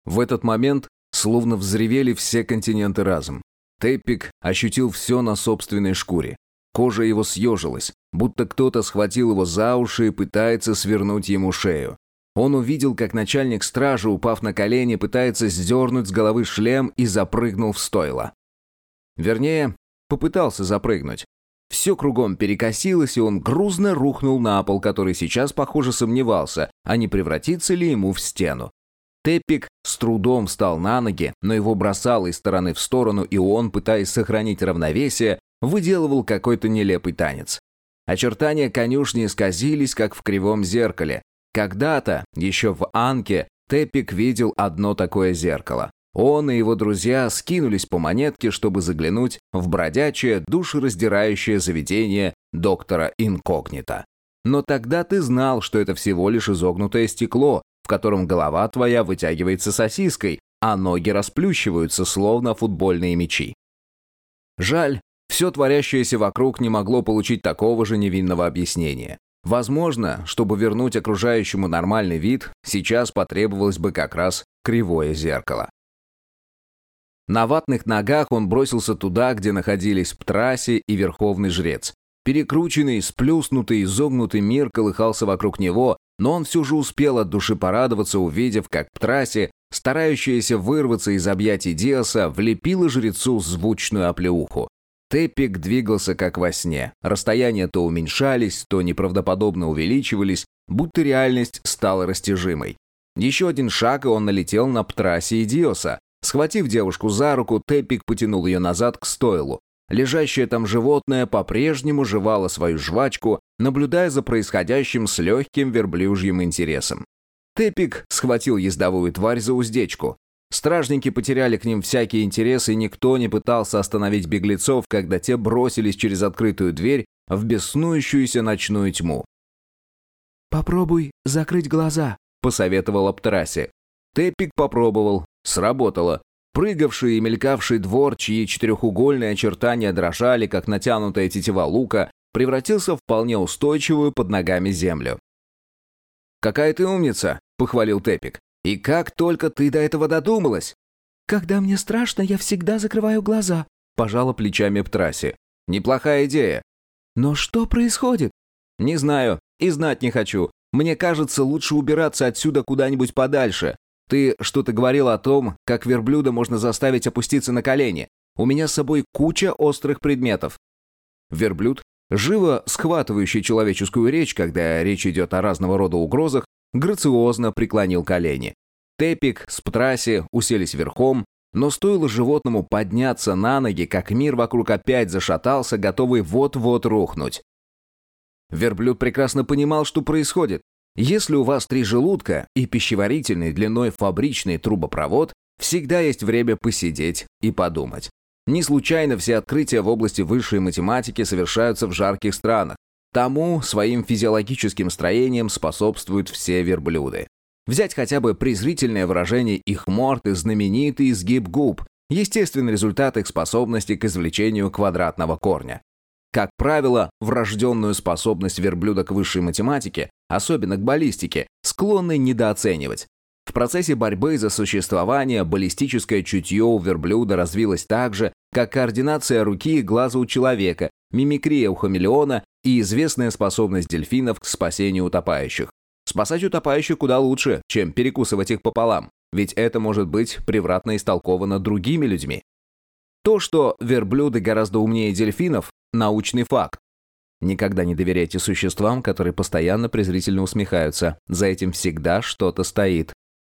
В этот момент словно взревели все континенты разом. Теппик ощутил все на собственной шкуре. Кожа его съежилась, будто кто-то схватил его за уши и пытается свернуть ему шею. Он увидел, как начальник стражи, упав на колени, пытается сдернуть с головы шлем и запрыгнул в стойло. Вернее, попытался запрыгнуть. Все кругом перекосилось, и он грузно рухнул на пол, который сейчас, похоже, сомневался, а не превратится ли ему в стену. Теппик с трудом встал на ноги, но его бросало из стороны в сторону, и он, пытаясь сохранить равновесие, выделывал какой-то нелепый танец. Очертания конюшни исказились, как в кривом зеркале. Когда-то, еще в Анке, Теппик видел одно такое зеркало. Он и его друзья скинулись по монетке, чтобы заглянуть в бродячее, душераздирающее заведение доктора Инкогнито. Но тогда ты знал, что это всего лишь изогнутое стекло, в котором голова твоя вытягивается сосиской, а ноги расплющиваются, словно футбольные мячи. Жаль, все творящееся вокруг не могло получить такого же невинного объяснения. Возможно, чтобы вернуть окружающему нормальный вид, сейчас потребовалось бы как раз кривое зеркало. На ватных ногах он бросился туда, где находились Птрасси и Верховный Жрец. Перекрученный, сплюснутый, изогнутый мир колыхался вокруг него, но он все же успел от души порадоваться, увидев, как Птрасси, старающаяся вырваться из объятий Диаса, влепила жрецу звучную оплеуху. Теппик двигался как во сне. Расстояния то уменьшались, то неправдоподобно увеличивались, будто реальность стала растяжимой. Еще один шаг, и он налетел на Птрасси и Диоса. Схватив девушку за руку, Теппик потянул ее назад к стойлу. Лежащее там животное по-прежнему жевало свою жвачку, наблюдая за происходящим с легким верблюжьим интересом. Теппик схватил ездовую тварь за уздечку. Стражники потеряли к ним всякий интерес, и никто не пытался остановить беглецов, когда те бросились через открытую дверь в беснующуюся ночную тьму. «Попробуй закрыть глаза», — посоветовала Птрасси. Теппик попробовал. Сработало. Прыгавший и мелькавший двор, чьи четырехугольные очертания дрожали, как натянутая тетива лука, превратился в вполне устойчивую под ногами землю. «Какая ты умница!» — похвалил Теппик. «И как только ты до этого додумалась?» «Когда мне страшно, я всегда закрываю глаза», — пожала плечами Птрасси. «Неплохая идея». «Но что происходит?» «Не знаю и знать не хочу. Мне кажется, лучше убираться отсюда куда-нибудь подальше. Ты что-то говорил о том, как верблюда можно заставить опуститься на колени. У меня с собой куча острых предметов». Верблюд, живо схватывающий человеческую речь, когда речь идет о разного рода угрозах, грациозно преклонил колени. Теппик с Птрасси уселись верхом, но стоило животному подняться на ноги, как мир вокруг опять зашатался, готовый вот-вот рухнуть. Верблюд прекрасно понимал, что происходит. Если у вас 3 желудка и пищеварительный длиной фабричный трубопровод, всегда есть время посидеть и подумать. Не случайно все открытия в области высшей математики совершаются в жарких странах. Тому своим физиологическим строением способствуют все верблюды. Взять хотя бы презрительное выражение их морд и знаменитый изгиб губ, естественный результат их способности к извлечению квадратного корня. Как правило, врожденную способность верблюда к высшей математике, особенно к баллистике, склонны недооценивать. В процессе борьбы за существование баллистическое чутье у верблюда развилось так же, как координация руки и глаза у человека, мимикрия у хамелеона и известная способность дельфинов к спасению утопающих. Спасать утопающих куда лучше, чем перекусывать их пополам, ведь это может быть превратно истолковано другими людьми. То, что верблюды гораздо умнее дельфинов – научный факт. Никогда не доверяйте существам, которые постоянно презрительно усмехаются. За этим всегда что-то стоит.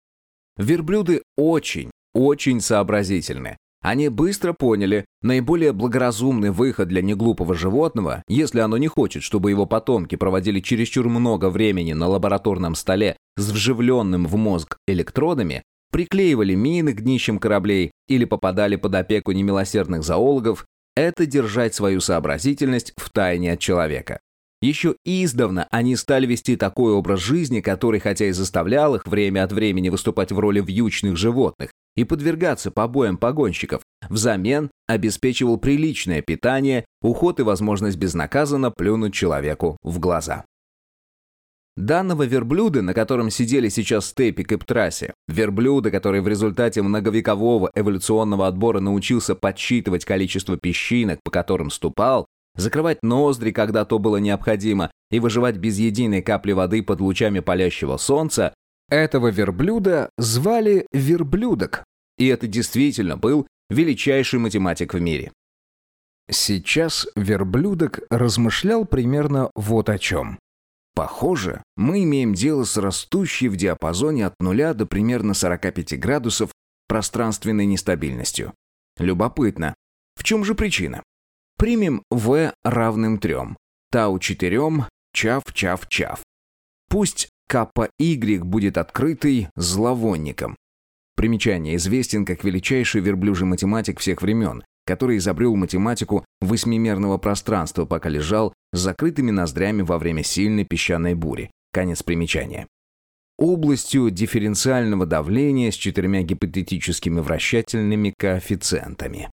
Верблюды очень сообразительны. Они быстро поняли, наиболее благоразумный выход для неглупого животного, если оно не хочет, чтобы его потомки проводили чересчур много времени на лабораторном столе с вживленным в мозг электродами, приклеивали мины к днищам кораблей или попадали под опеку немилосердных зоологов, это держать свою сообразительность в тайне от человека. Еще издавна они стали вести такой образ жизни, который, хотя и заставлял их время от времени выступать в роли вьючных животных и подвергаться побоям погонщиков, взамен обеспечивал приличное питание, уход и возможность безнаказанно плюнуть человеку в глаза. Данного верблюда, на котором сидели сейчас Тепик и Птрасси, верблюда, который в результате многовекового эволюционного отбора научился подсчитывать количество песчинок, по которым ступал, закрывать ноздри, когда то было необходимо, и выживать без единой капли воды под лучами палящего солнца, этого верблюда звали Верблюдок. И это действительно был величайший математик в мире. Сейчас Верблюдок размышлял примерно вот о чем. Похоже, мы имеем дело с растущей в диапазоне от 0 до примерно 45 градусов пространственной нестабильностью. Любопытно. В чем же причина? Примем v равным 3, тау 4, чав. Пусть КY будет открытый зловонником. Примечание: известен как величайший верблюжий математик всех времен, который изобрел математику восьмимерного пространства, пока лежал с закрытыми ноздрями во время сильной песчаной бури. Конец примечания. Областью дифференциального давления с 4 гипотетическими вращательными коэффициентами.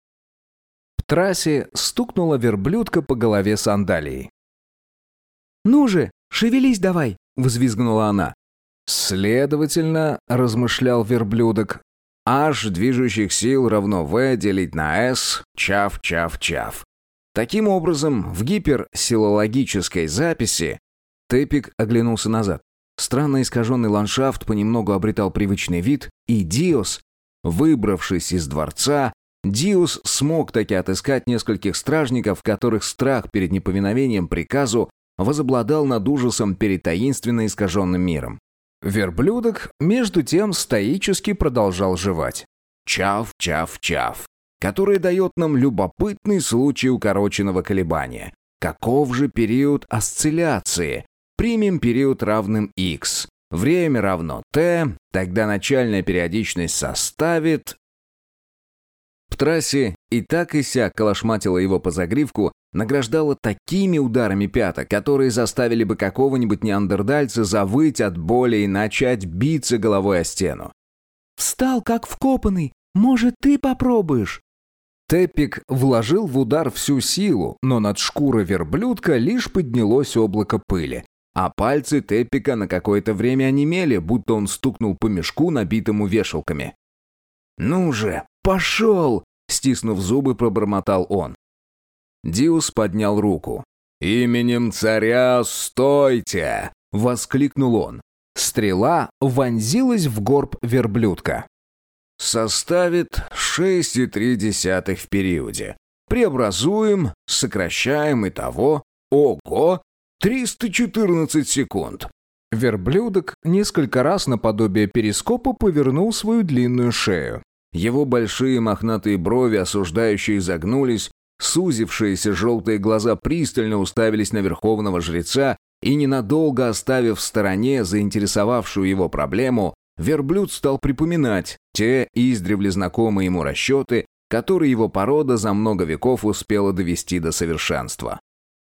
Птрасси стукнула верблюдка по голове сандалией. «Ну же, шевелись давай!» — взвизгнула она. «Следовательно, — размышлял верблюдок, — h движущих сил равно v делить на s, чав. Таким образом, в гиперсилологической записи...» Тепик оглянулся назад. Странно искаженный ландшафт понемногу обретал привычный вид, и Диос, выбравшись из дворца, Диос смог таки отыскать нескольких стражников, которых страх перед неповиновением приказу возобладал над ужасом перед таинственно искаженным миром. Верблюдок, между тем, стоически продолжал жевать. Чав, который дает нам любопытный случай укороченного колебания. Каков же период осцилляции? Примем период равным x. Время равно t, тогда начальная периодичность составит... Птрасси и так и сяк колошматила его по загривку, награждала такими ударами пяток, которые заставили бы какого-нибудь неандертальца завыть от боли и начать биться головой о стену. «Встал как вкопанный, может, ты попробуешь?» Тепик вложил в удар всю силу, но над шкурой верблюдка лишь поднялось облако пыли, а пальцы Тепика на какое-то время онемели, будто он стукнул по мешку, набитому вешалками. «Ну же, пошел!» — стиснув зубы, пробормотал он. Диус поднял руку. «Именем царя стойте!» — воскликнул он. Стрела вонзилась в горб верблюдка. «Составит 6,3 в периоде. Преобразуем, сокращаем, итого. Ого! 314 секунд!» Верблюдок несколько раз наподобие перископа повернул свою длинную шею. Его большие мохнатые брови осуждающие изогнулись, сузившиеся желтые глаза пристально уставились на верховного жреца, и ненадолго оставив в стороне заинтересовавшую его проблему, верблюд стал припоминать те издревле знакомые ему расчеты, которые его порода за много веков успела довести до совершенства.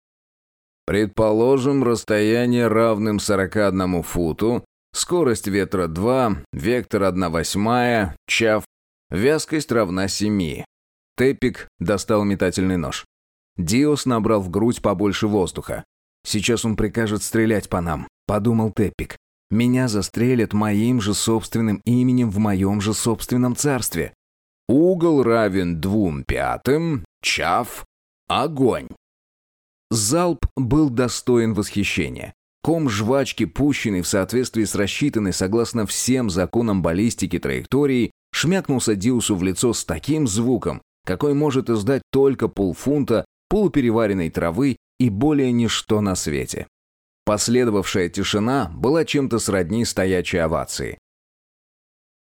Предположим, расстояние равным 41 футу, скорость ветра 2, вектор 1/8, чав, вязкость равна 7. Тепик достал метательный нож. Диос набрал в грудь побольше воздуха. «Сейчас он прикажет стрелять по нам», — подумал Тепик. «Меня застрелят моим же собственным именем в моем же собственном царстве. Угол равен 2/5, чав, огонь». Залп был достоин восхищения. Ком жвачки, пущенный в соответствии с рассчитанной согласно всем законам баллистики траекторией, шмякнулся Диусу в лицо с таким звуком, какой может издать только полфунта полупереваренной травы и более ничто на свете. Последовавшая тишина была чем-то сродни стоячей овации.